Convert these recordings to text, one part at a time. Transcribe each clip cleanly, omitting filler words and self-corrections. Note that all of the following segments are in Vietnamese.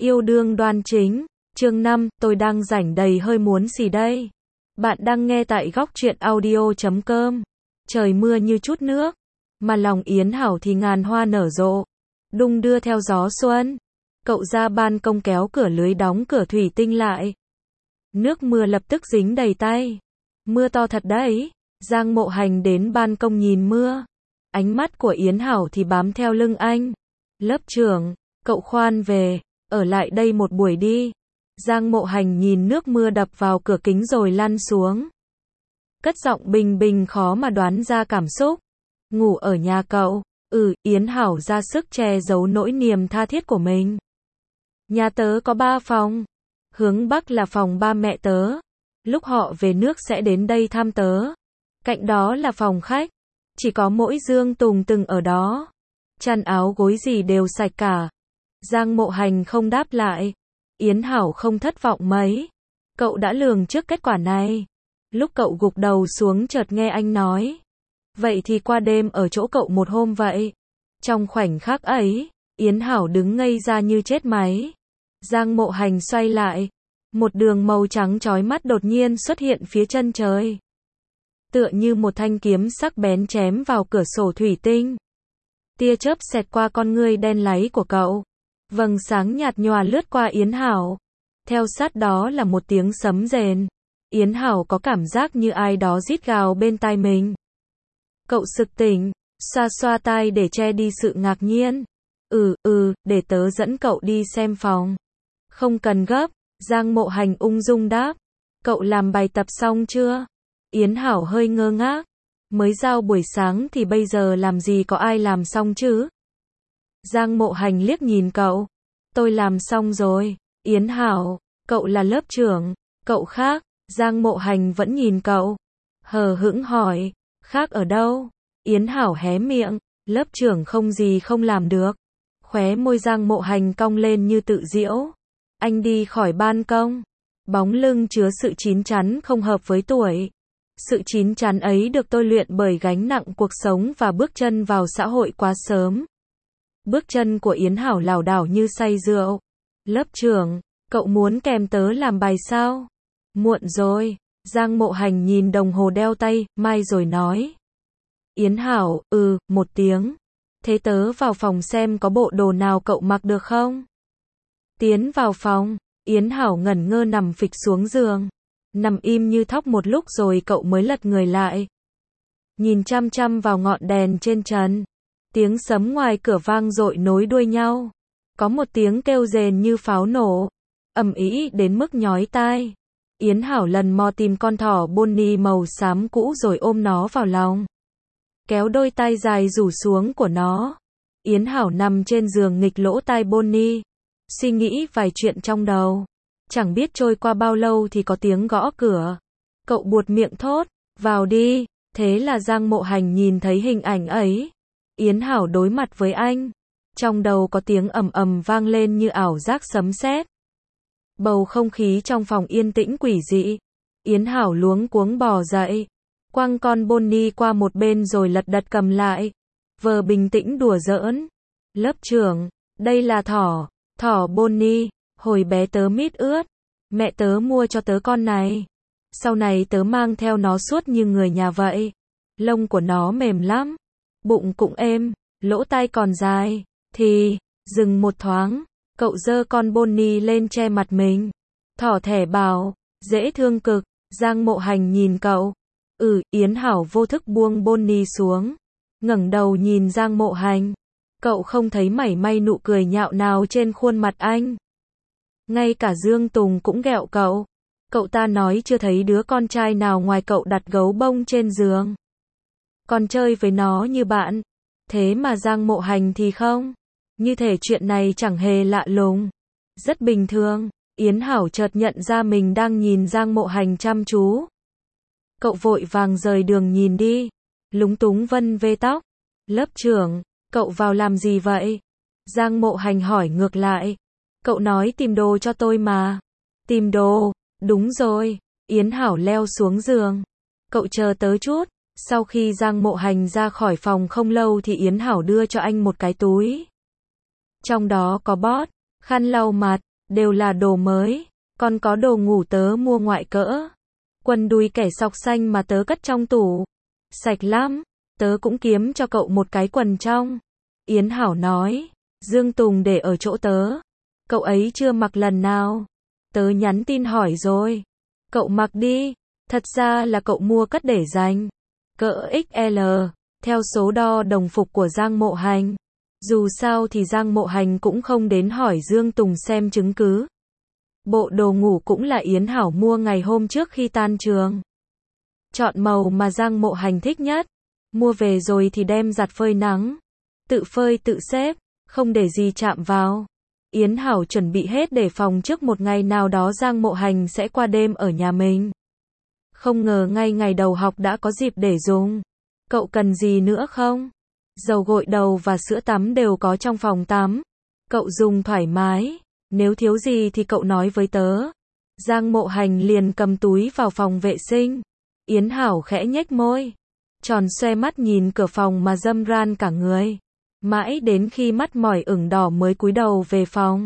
Yêu đương đoan chính, chương 5, tôi đang rảnh đầy hơi muốn xì đây. Bạn đang nghe tại góc truyện audio.com. Trời mưa như chút nước, mà lòng Yến Hảo thì ngàn hoa nở rộ, đung đưa theo gió xuân. Cậu ra ban công kéo cửa lưới đóng cửa thủy tinh lại. Nước mưa lập tức dính đầy tay. Mưa to thật đấy. Giang Mộ Hành đến ban công nhìn mưa. Ánh mắt của Yến Hảo thì bám theo lưng anh. Lớp trưởng, cậu khoan về, ở lại đây một buổi đi. Giang Mộ Hành nhìn nước mưa đập vào cửa kính rồi lăn xuống. Cất giọng bình bình khó mà đoán ra cảm xúc. Ngủ ở nhà cậu. Yến Hảo ra sức che giấu nỗi niềm tha thiết của mình. Nhà tớ có 3 phòng. Hướng Bắc là phòng ba mẹ tớ. Lúc họ về nước sẽ đến đây thăm tớ. Cạnh đó là phòng khách. Chỉ có mỗi Dương Tùng từng ở đó. Chăn áo gối gì đều sạch cả. Giang Mộ Hành không đáp lại. Yến Hảo không thất vọng mấy. Cậu đã lường trước kết quả này. Lúc cậu gục đầu xuống chợt nghe anh nói. Vậy thì qua đêm ở chỗ cậu một hôm vậy. Trong khoảnh khắc ấy, Yến Hảo đứng ngây ra như chết máy. Giang Mộ Hành xoay lại. Một đường màu trắng chói mắt đột nhiên xuất hiện phía chân trời. Tựa như một thanh kiếm sắc bén chém vào cửa sổ thủy tinh. Tia chớp xẹt qua con ngươi đen láy của cậu. Vầng sáng nhạt nhòa lướt qua Yến Hảo. Theo sát đó là một tiếng sấm rền. Yến Hảo có cảm giác như ai đó rít gào bên tai mình. Cậu sực tỉnh, xoa xoa tai để che đi sự ngạc nhiên. Để tớ dẫn cậu đi xem phòng. Không cần gấp, Giang Mộ Hành ung dung đáp. Cậu làm bài tập xong chưa? Yến Hảo hơi ngơ ngác. Mới giao buổi sáng thì bây giờ làm gì có ai làm xong chứ? Giang Mộ Hành liếc nhìn cậu. Tôi làm xong rồi. Yến Hảo, cậu là lớp trưởng. Cậu khác. Giang Mộ Hành vẫn nhìn cậu. Hờ hững hỏi. Khác ở đâu? Yến Hảo hé miệng. Lớp trưởng không gì không làm được. Khóe môi Giang Mộ Hành cong lên như tự giễu. Anh đi khỏi ban công. Bóng lưng chứa sự chín chắn không hợp với tuổi. Sự chín chắn ấy được tôi luyện bởi gánh nặng cuộc sống và bước chân vào xã hội quá sớm. Bước chân của Yến Hảo lảo đảo như say rượu. Lớp trưởng, cậu muốn kèm tớ làm bài sao? Muộn rồi. Giang Mộ Hành nhìn đồng hồ đeo tay, mai rồi nói. Yến Hảo, một tiếng. Thế tớ vào phòng xem có bộ đồ nào cậu mặc được không? Tiến vào phòng, Yến Hảo ngẩn ngơ nằm phịch xuống giường. Nằm im như thóc một lúc rồi cậu mới lật người lại. Nhìn chăm chăm vào ngọn đèn trên trần. Tiếng sấm ngoài cửa vang dội nối đuôi nhau. Có một tiếng kêu rền như pháo nổ. Ầm ĩ đến mức nhói tai. Yến Hảo lần mò tìm con thỏ Bonnie màu xám cũ rồi ôm nó vào lòng. Kéo đôi tai dài rủ xuống của nó. Yến Hảo nằm trên giường nghịch lỗ tai Bonnie. Suy nghĩ vài chuyện trong đầu. Chẳng biết trôi qua bao lâu thì có tiếng gõ cửa. Cậu buột miệng thốt, vào đi. Thế là Giang Mộ Hành nhìn thấy hình ảnh ấy. Yến Hảo đối mặt với anh. Trong đầu có tiếng ầm ầm vang lên như ảo giác sấm sét. Bầu không khí trong phòng yên tĩnh quỷ dị. Yến Hảo luống cuống bò dậy. Quăng con Bonnie qua một bên rồi lật đật cầm lại. Vờ bình tĩnh đùa giỡn. Lớp trưởng, đây là thỏ Bonnie. Hồi bé tớ mít ướt. Mẹ tớ mua cho tớ con này. Sau này tớ mang theo nó suốt như người nhà vậy. Lông của nó mềm lắm. Bụng cũng êm. Lỗ tai còn dài. Dừng một thoáng. Cậu giơ con Bonnie lên che mặt mình. Thỏ thẻ bảo. Dễ thương cực. Giang Mộ Hành nhìn cậu. Yến Hảo vô thức buông Bonnie xuống. Ngẩng đầu nhìn Giang Mộ Hành. Cậu không thấy mảy may nụ cười nhạo nào trên khuôn mặt anh. Ngay cả Dương Tùng cũng ghẹo cậu. Cậu ta nói chưa thấy đứa con trai nào ngoài cậu đặt gấu bông trên giường. Còn chơi với nó như bạn. Thế mà Giang Mộ Hành thì không. Như thể chuyện này chẳng hề lạ lùng. Rất bình thường. Yến Hảo chợt nhận ra mình đang nhìn Giang Mộ Hành chăm chú. Cậu vội vàng rời đường nhìn đi. Lúng túng vân vê tóc. Lớp trưởng, cậu vào làm gì vậy? Giang Mộ Hành hỏi ngược lại. Cậu nói tìm đồ cho tôi mà. Tìm đồ? Đúng rồi. Yến Hảo leo xuống giường. Cậu chờ tớ chút. Sau khi Giang Mộ Hành ra khỏi phòng không lâu thì Yến Hảo đưa cho anh một cái túi. Trong đó có bót, khăn lau mặt, đều là đồ mới, còn có đồ ngủ tớ mua ngoại cỡ. Quần đùi kẻ sọc xanh mà tớ cất trong tủ. Sạch lắm, tớ cũng kiếm cho cậu một cái quần trong. Yến Hảo nói, Dương Tùng để ở chỗ tớ. Cậu ấy chưa mặc lần nào. Tớ nhắn tin hỏi rồi. Cậu mặc đi, thật ra là cậu mua cất để dành. Cỡ XL, theo số đo đồng phục của Giang Mộ Hành. Dù sao thì Giang Mộ Hành cũng không đến hỏi Dương Tùng xem chứng cứ. Bộ đồ ngủ cũng là Yến Hảo mua ngày hôm trước khi tan trường. Chọn màu mà Giang Mộ Hành thích nhất. Mua về rồi thì đem giặt phơi nắng. Tự phơi tự xếp, không để gì chạm vào. Yến Hảo chuẩn bị hết để phòng trước một ngày nào đó Giang Mộ Hành sẽ qua đêm ở nhà mình. Không ngờ ngay ngày đầu học đã có dịp để dùng. Cậu cần gì nữa không? Dầu gội đầu và sữa tắm đều có trong phòng tắm. Cậu dùng thoải mái. Nếu thiếu gì thì cậu nói với tớ. Giang Mộ Hành liền cầm túi vào phòng vệ sinh. Yến Hảo khẽ nhếch môi. Tròn xoe mắt nhìn cửa phòng mà râm ran cả người. Mãi đến khi mắt mỏi ửng đỏ mới cúi đầu về phòng.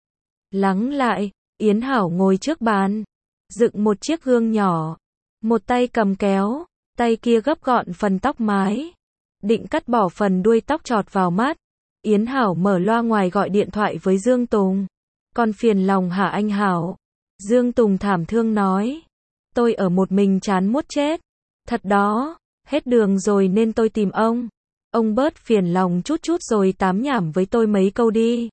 Lắng lại, Yến Hảo ngồi trước bàn. Dựng một chiếc gương nhỏ. Một tay cầm kéo, tay kia gấp gọn phần tóc mái. Định cắt bỏ phần đuôi tóc chọt vào mắt. Yến Hảo mở loa ngoài gọi điện thoại với Dương Tùng. Con phiền lòng hả anh Hảo? Dương Tùng thảm thương nói. Tôi ở một mình chán muốn chết. Thật đó, hết đường rồi nên tôi tìm ông. Ông bớt phiền lòng chút chút rồi tám nhảm với tôi mấy câu đi.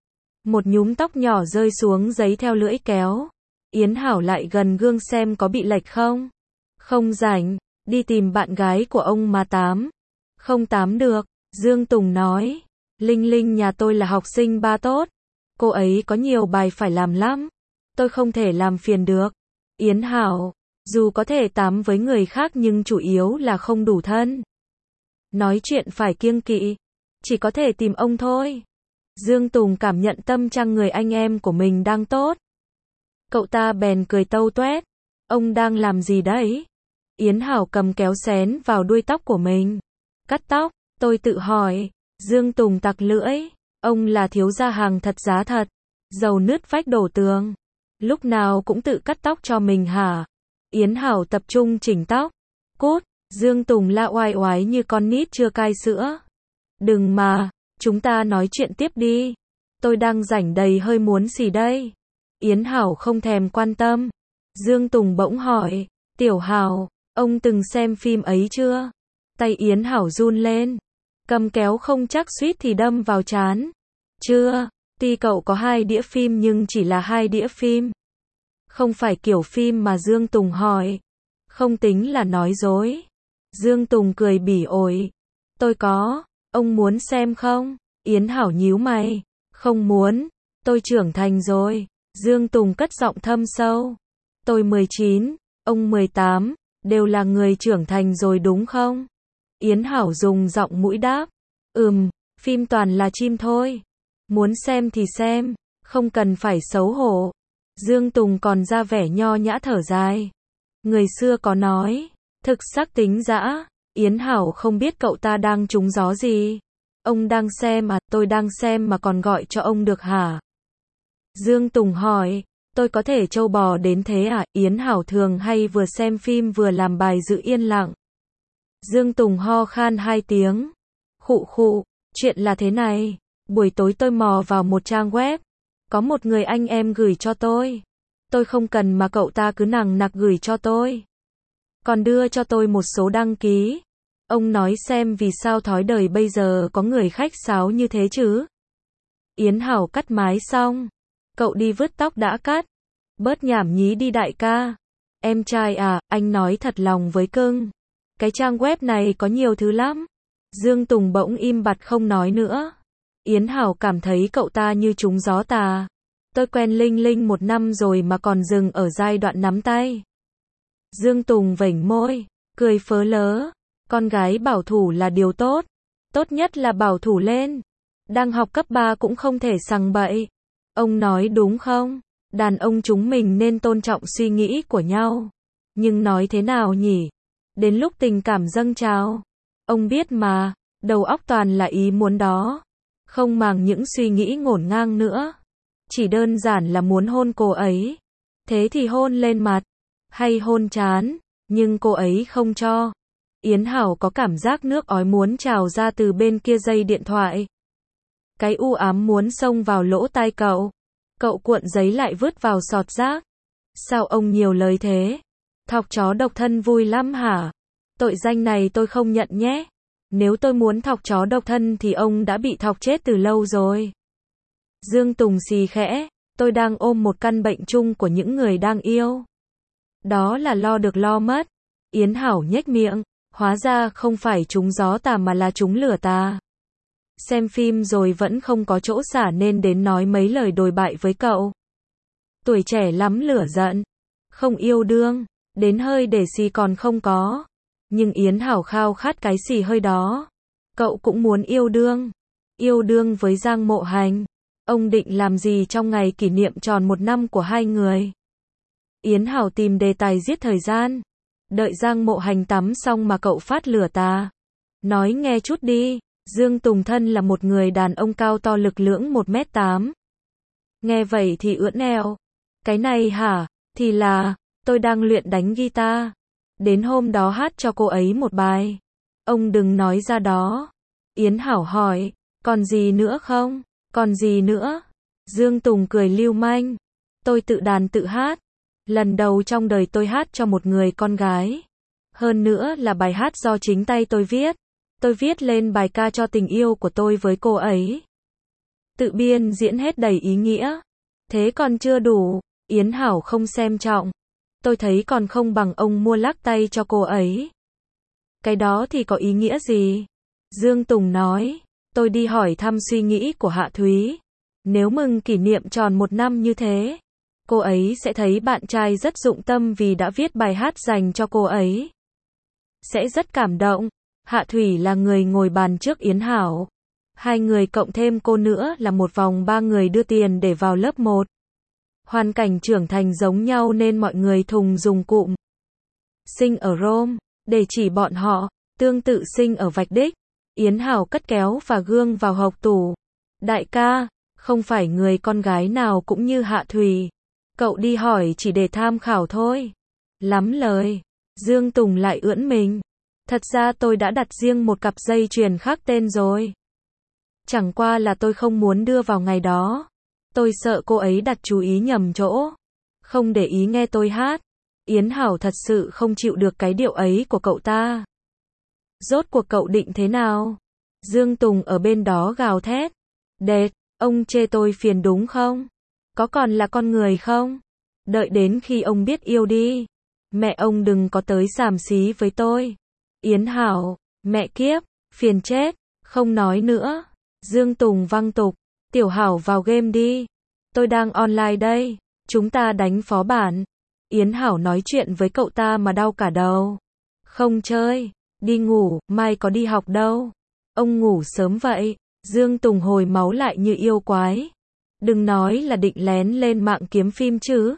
Một nhúm tóc nhỏ rơi xuống giấy theo lưỡi kéo. Yến Hảo lại gần gương xem có bị lệch không. Không rảnh, đi tìm bạn gái của ông mà tám. Không tám được, Dương Tùng nói. Linh Linh nhà tôi là học sinh ba tốt. Cô ấy có nhiều bài phải làm lắm. Tôi không thể làm phiền được. Yến Hảo, dù có thể tám với người khác nhưng chủ yếu là không đủ thân. Nói chuyện phải kiêng kỵ. Chỉ có thể tìm ông thôi. Dương Tùng cảm nhận tâm trạng người anh em của mình đang tốt. Cậu ta bèn cười tâu tuét. Ông đang làm gì đấy? Yến Hảo cầm kéo xén vào đuôi tóc của mình. Cắt tóc, tôi tự hỏi. Dương Tùng tặc lưỡi. Ông là thiếu gia hàng thật giá thật. Dầu nứt vách đổ tường. Lúc nào cũng tự cắt tóc cho mình hả? Yến Hảo tập trung chỉnh tóc. Cút, Dương Tùng la oai oái như con nít chưa cai sữa. Đừng mà, chúng ta nói chuyện tiếp đi. Tôi đang rảnh đầy hơi muốn xì đây. Yến Hảo không thèm quan tâm. Dương Tùng bỗng hỏi, Tiểu Hảo, ông từng xem phim ấy chưa? Tay Yến Hảo run lên. Cầm kéo không chắc suýt thì đâm vào trán. Chưa, tuy cậu có 2 đĩa phim nhưng chỉ là 2 đĩa phim. Không phải kiểu phim mà Dương Tùng hỏi. Không tính là nói dối. Dương Tùng cười bỉ ổi. Tôi có, ông muốn xem không? Yến Hảo nhíu mày. Không muốn, tôi trưởng thành rồi. Dương Tùng cất giọng thâm sâu. Tôi 19, ông 18, đều là người trưởng thành rồi đúng không? Yến Hảo dùng giọng mũi đáp. Phim toàn là chim thôi. Muốn xem thì xem, không cần phải xấu hổ. Dương Tùng còn ra vẻ nho nhã thở dài. Người xưa có nói, thực sắc tính dã. Yến Hảo không biết cậu ta đang trúng gió gì. Ông đang xem à, tôi đang xem mà còn gọi cho ông được hả? Dương Tùng hỏi, tôi có thể trâu bò đến thế à? Yến Hảo thường hay vừa xem phim vừa làm bài giữ yên lặng. Dương Tùng ho khan 2 tiếng. Khụ khụ, chuyện là thế này. Buổi tối tôi mò vào một trang web. Có một người anh em gửi cho tôi. Tôi không cần mà cậu ta cứ nằng nặc gửi cho tôi. Còn đưa cho tôi một số đăng ký. Ông nói xem vì sao thói đời bây giờ có người khách sáo như thế chứ? Yến Hảo cắt mái xong. Cậu đi vứt tóc đã cắt. Bớt nhảm nhí đi đại ca. Em trai à, anh nói thật lòng với cưng. Cái trang web này có nhiều thứ lắm. Dương Tùng bỗng im bặt không nói nữa. Yến Hảo cảm thấy cậu ta như trúng gió tà. Tôi quen Linh Linh 1 năm rồi mà còn dừng ở giai đoạn nắm tay. Dương Tùng vểnh môi, cười phớ lớ. Con gái bảo thủ là điều tốt. Tốt nhất là bảo thủ lên. Đang học cấp 3 cũng không thể sằng bậy. Ông nói đúng không? Đàn ông chúng mình nên tôn trọng suy nghĩ của nhau. Nhưng nói thế nào nhỉ? Đến lúc tình cảm dâng trào. Ông biết mà, đầu óc toàn là ý muốn đó. Không màng những suy nghĩ ngổn ngang nữa. chỉ đơn giản là muốn hôn cô ấy. Thế thì hôn lên mặt, hay hôn trán, nhưng cô ấy không cho. Yến Hảo có cảm giác nước ói muốn trào ra từ bên kia dây điện thoại. Cái u ám muốn xông vào lỗ tai cậu. Cậu cuộn giấy lại vứt vào sọt rác. Sao ông nhiều lời thế? Thọc chó độc thân vui lắm hả? Tội danh này tôi không nhận nhé. Nếu tôi muốn thọc chó độc thân thì ông đã bị thọc chết từ lâu rồi. Dương Tùng xì khẽ, tôi đang ôm một căn bệnh chung của những người đang yêu. Đó là lo được lo mất. Yến Hảo nhếch miệng, hóa ra không phải trúng gió tà mà là trúng lửa tà. Xem phim rồi vẫn không có chỗ xả nên đến nói mấy lời đồi bại với cậu. Tuổi trẻ lắm lửa giận, không yêu đương, đến hơi để xì còn không có. Nhưng Yến Hảo khao khát cái xì hơi đó. Cậu cũng muốn yêu đương với Giang Mộ Hành. Ông định làm gì trong ngày kỷ niệm tròn 1 năm của hai người? Yến Hảo tìm đề tài giết thời gian. Đợi Giang Mộ Hành tắm xong mà cậu phát lửa tà. Nói nghe chút đi. Dương Tùng thân là một người đàn ông cao to lực lưỡng 1m8. Nghe vậy thì ưỡn eo. Cái này hả? Thì là, tôi đang luyện đánh guitar. Đến hôm đó hát cho cô ấy một bài. Ông đừng nói ra đó. Yến Hảo hỏi, còn gì nữa không? Còn gì nữa? Dương Tùng cười lưu manh. Tôi tự đàn tự hát. Lần đầu trong đời tôi hát cho một người con gái. Hơn nữa là bài hát do chính tay tôi viết. Tôi viết lên bài ca cho tình yêu của tôi với cô ấy. Tự biên diễn hết đầy ý nghĩa. Thế còn chưa đủ, Yến Hảo không xem trọng. Tôi thấy còn không bằng ông mua lắc tay cho cô ấy. Cái đó thì có ý nghĩa gì? Dương Tùng nói, tôi đi hỏi thăm suy nghĩ của Hạ Thúy. Nếu mừng kỷ niệm tròn 1 năm như thế, cô ấy sẽ thấy bạn trai rất dụng tâm vì đã viết bài hát dành cho cô ấy. Sẽ rất cảm động. Hạ Thủy là người ngồi bàn trước Yến Hảo. Hai người cộng thêm cô nữa là một vòng 3 người đưa tiền để vào lớp 1. Hoàn cảnh trưởng thành giống nhau nên mọi người thùng dùng cụm sinh ở Rome để chỉ bọn họ, tương tự sinh ở Vạch Đích. Yến Hảo cất kéo và gương vào hộc tủ. Đại ca, không phải người con gái nào cũng như Hạ Thủy. Cậu đi hỏi chỉ để tham khảo thôi. Lắm lời. Dương Tùng lại ưỡn mình. Thật ra tôi đã đặt riêng một cặp dây chuyền khác tên rồi. Chẳng qua là tôi không muốn đưa vào ngày đó. Tôi sợ cô ấy đặt chú ý nhầm chỗ. Không để ý nghe tôi hát. Yến Hảo thật sự không chịu được cái điệu ấy của cậu ta. Rốt cuộc cậu định thế nào? Dương Tùng ở bên đó gào thét. Đệt, ông chê tôi phiền đúng không? Có còn là con người không? Đợi đến khi ông biết yêu đi. Mẹ ông đừng có tới xàm xí với tôi. Yến Hảo, mẹ kiếp, phiền chết, không nói nữa. Dương Tùng văng tục, Tiểu Hảo vào game đi. Tôi đang online đây, chúng ta đánh phó bản. Yến Hảo nói chuyện với cậu ta mà đau cả đầu. Không chơi, đi ngủ, mai có đi học đâu. Ông ngủ sớm vậy. Dương Tùng hồi máu lại như yêu quái. Đừng nói là định lén lên mạng kiếm phim chứ.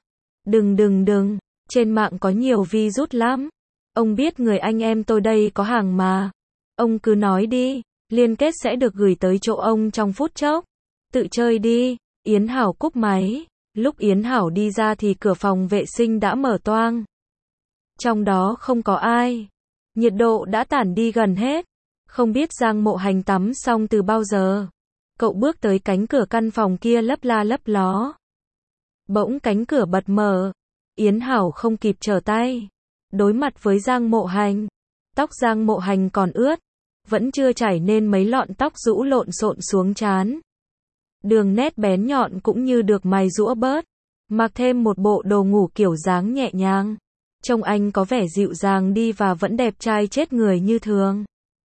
Đừng, trên mạng có nhiều virus lắm. Ông biết người anh em tôi đây có hàng mà. Ông cứ nói đi, liên kết sẽ được gửi tới chỗ ông trong phút chốc. Tự chơi đi. Yến Hảo cúp máy. Lúc Yến Hảo đi ra thì cửa phòng vệ sinh đã mở toang. Trong đó không có ai. Nhiệt độ đã tản đi gần hết. Không biết Giang Mộ Hành tắm xong từ bao giờ. Cậu bước tới cánh cửa căn phòng kia lấp la lấp ló. Bỗng cánh cửa bật mở. Yến Hảo không kịp trở tay. Đối mặt với Giang Mộ Hành. Tóc Giang Mộ Hành còn ướt. Vẫn chưa chảy nên mấy lọn tóc rũ lộn xộn xuống trán. Đường nét bén nhọn cũng như được mài giũa bớt. Mặc thêm một bộ đồ ngủ kiểu dáng nhẹ nhàng. Trông anh có vẻ dịu dàng đi và vẫn đẹp trai chết người như thường.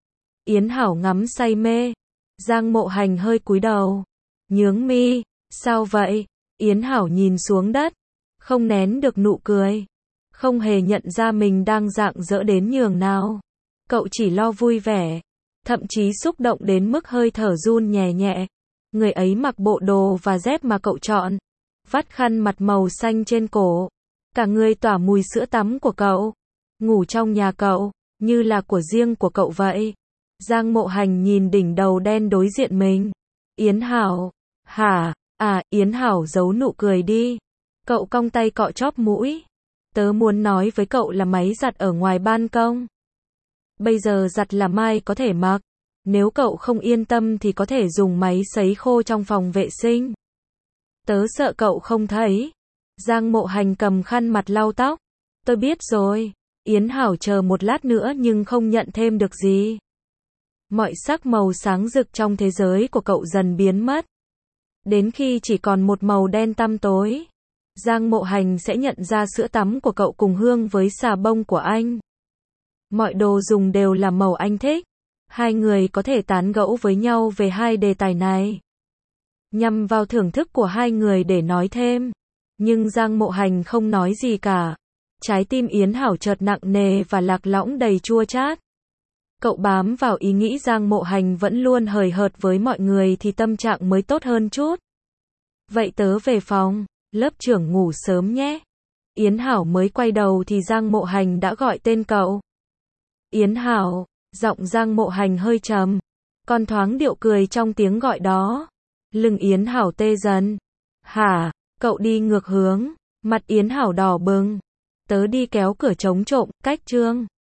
Yến Hảo ngắm say mê. Giang Mộ Hành hơi cúi đầu. Nhướng mi. Sao vậy? Yến Hảo nhìn xuống đất. Không nén được nụ cười. Không hề nhận ra mình đang rạng rỡ đến nhường nào. Cậu chỉ lo vui vẻ. Thậm chí xúc động đến mức hơi thở run nhẹ nhẹ. Người ấy mặc bộ đồ và dép mà cậu chọn. Vắt khăn mặt màu xanh trên cổ. Cả người tỏa mùi sữa tắm của cậu. Ngủ trong nhà cậu, như là của riêng của cậu vậy. Giang Mộ Hành nhìn đỉnh đầu đen đối diện mình. Yến Hảo, hả? À, Yến Hảo giấu nụ cười đi. Cậu cong tay cọ chóp mũi. Tớ muốn nói với cậu là máy giặt ở ngoài ban công. Bây giờ giặt là mai có thể mặc. Nếu cậu không yên tâm thì có thể dùng máy sấy khô trong phòng vệ sinh. Tớ sợ cậu không thấy. Giang Mộ Hành cầm khăn mặt lau tóc. Tôi biết rồi. Yến Hảo chờ một lát nữa nhưng không nhận thêm được gì. Mọi sắc màu sáng rực trong thế giới của cậu dần biến mất. Đến khi chỉ còn một màu đen tăm tối. Giang Mộ Hành sẽ nhận ra sữa tắm của cậu cùng hương với xà bông của anh. Mọi đồ dùng đều là màu anh thích. Hai người có thể tán gẫu với nhau về hai đề tài này. Nhằm vào thưởng thức của hai người để nói thêm. Nhưng Giang Mộ Hành không nói gì cả. Trái tim Yến Hảo chợt nặng nề và lạc lõng đầy chua chát. Cậu bám vào ý nghĩ Giang Mộ Hành vẫn luôn hời hợt với mọi người thì tâm trạng mới tốt hơn chút. Vậy tớ về phòng, lớp trưởng ngủ sớm nhé. Yến Hảo mới quay đầu thì Giang Mộ Hành đã gọi tên cậu. Yến Hảo, giọng Giang Mộ Hành hơi trầm. Còn thoáng điệu cười trong tiếng gọi đó. Lưng Yến Hảo tê dần. Hả, cậu đi ngược hướng. Mặt Yến Hảo đỏ bừng. Tớ đi kéo cửa trống trộm, cách Trương.